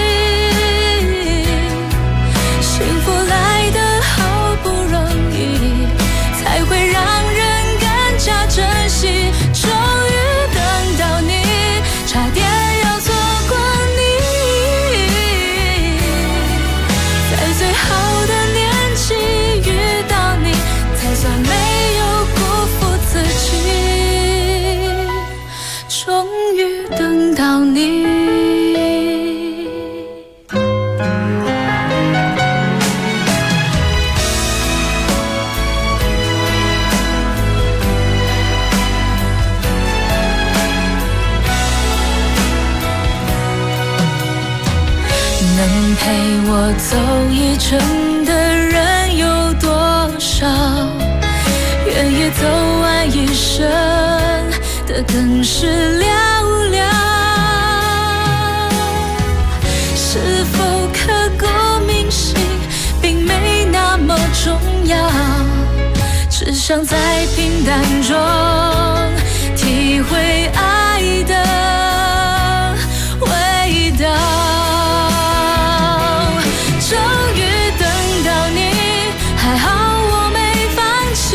幸福来得好不容易，才会让人更加珍惜。终于等到你，差点要错过你。在最好的年纪遇到你，才算没有辜负自己。终于等到你。能陪我走一程的人有多少？愿意走完一生的更是寥寥。是否刻骨铭心并没那么重要，只想在平淡中体会爱的味道。终于等到你，还好我没放弃。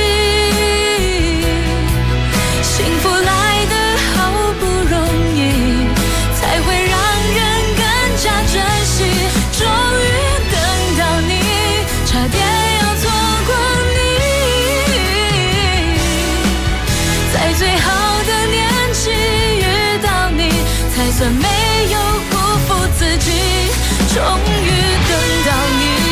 幸福来得好不容易，才会让人更加珍惜。终于等到你，差点要错过你。在最好的年纪遇到你，才算没有辜负自己。终于等到你。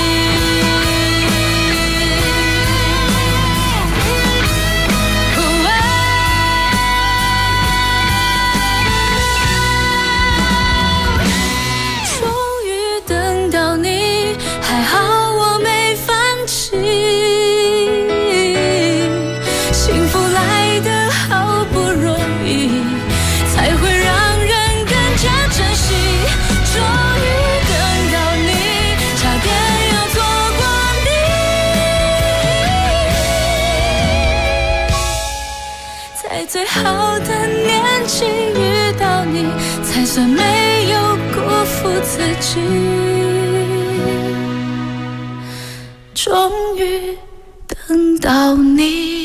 终于等到你，还好我没放弃。幸福来得好不容易，才会让人更加珍惜。终于等到你，差点要错过你。在最好的年纪遇到你，才算没有辜负自己。终于等到你。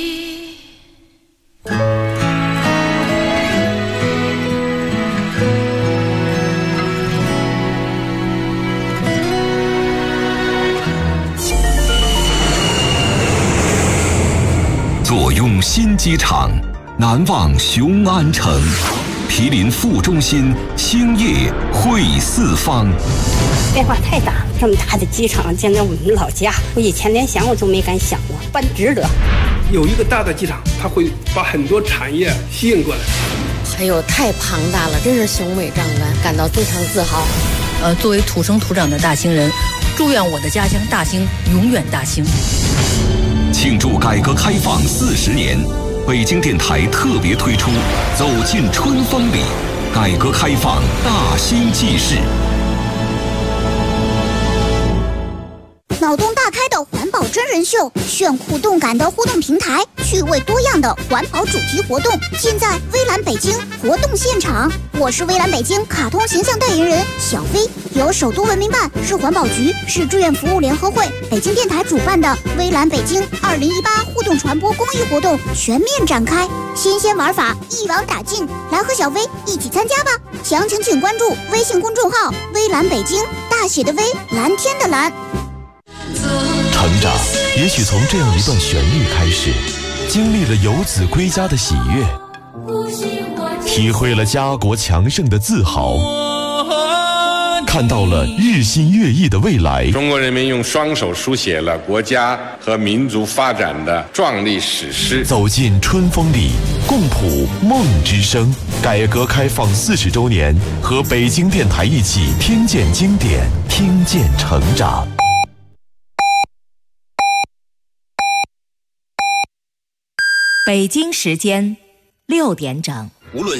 坐拥新机场，难忘雄安城。毗邻副中心，兴业汇四方。 变化太大，这么大的机场建在我们老家，我以前连想我都没敢想过，办值得。 有一个大的机场，它会把很多产业吸引过来。 哎呦，太庞大了，真是雄伟壮观，感到非常自豪。 作为土生土长的大兴人，祝愿我的家乡大兴永远大兴。 庆祝改革开放40年，北京电台特别推出《走进春风里》，改革开放大兴纪事。 脑洞大开的环保真人秀，炫酷动感的互动平台，趣味多样的环保主题活动，尽在微蓝北京活动现场。我是微蓝北京卡通形象代言人小飞，由首都文明办、市环保局、市志愿服务联合会、北京电台主办的微蓝北京2018互动传播公益活动全面展开，新鲜玩法一网打尽，来和小飞一起参加吧！详情请关注微信公众号“微蓝北京”，大写的微，蓝天的蓝。 成长也许从这样一段旋律开始，经历了游子归家的喜悦，体会了家国强盛的自豪， 看到了日新月异的未来。 中国人民用双手书写了国家和民族发展的壮丽史诗。 走进春风里，共谱梦之声。改革开放40周年，和北京电台一起听见经典，听见成长。 北京时间6点整。 无论